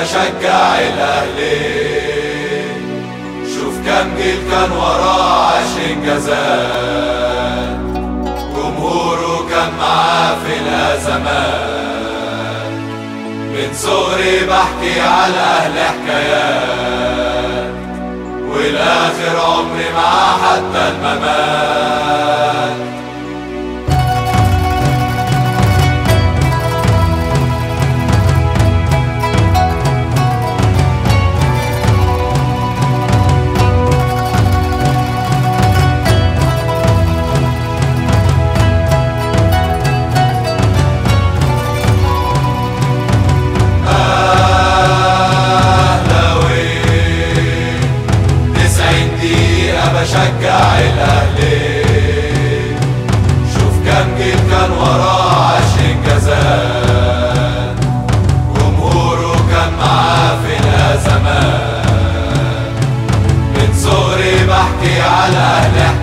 بشجع الأهلي. شوف كم جيل كان وراه عاش إنجازات، جمهوره كان معاه في الأزمات. من صغري بحكي على الأهلي حكايات، والآخر عمري معاه حتى الممات. بشجع الأهلي. شوف كم جيل كان وراه عاش إنجازات، جمهوره كان معاه في الأزمات. من صغري بحكي على أهلي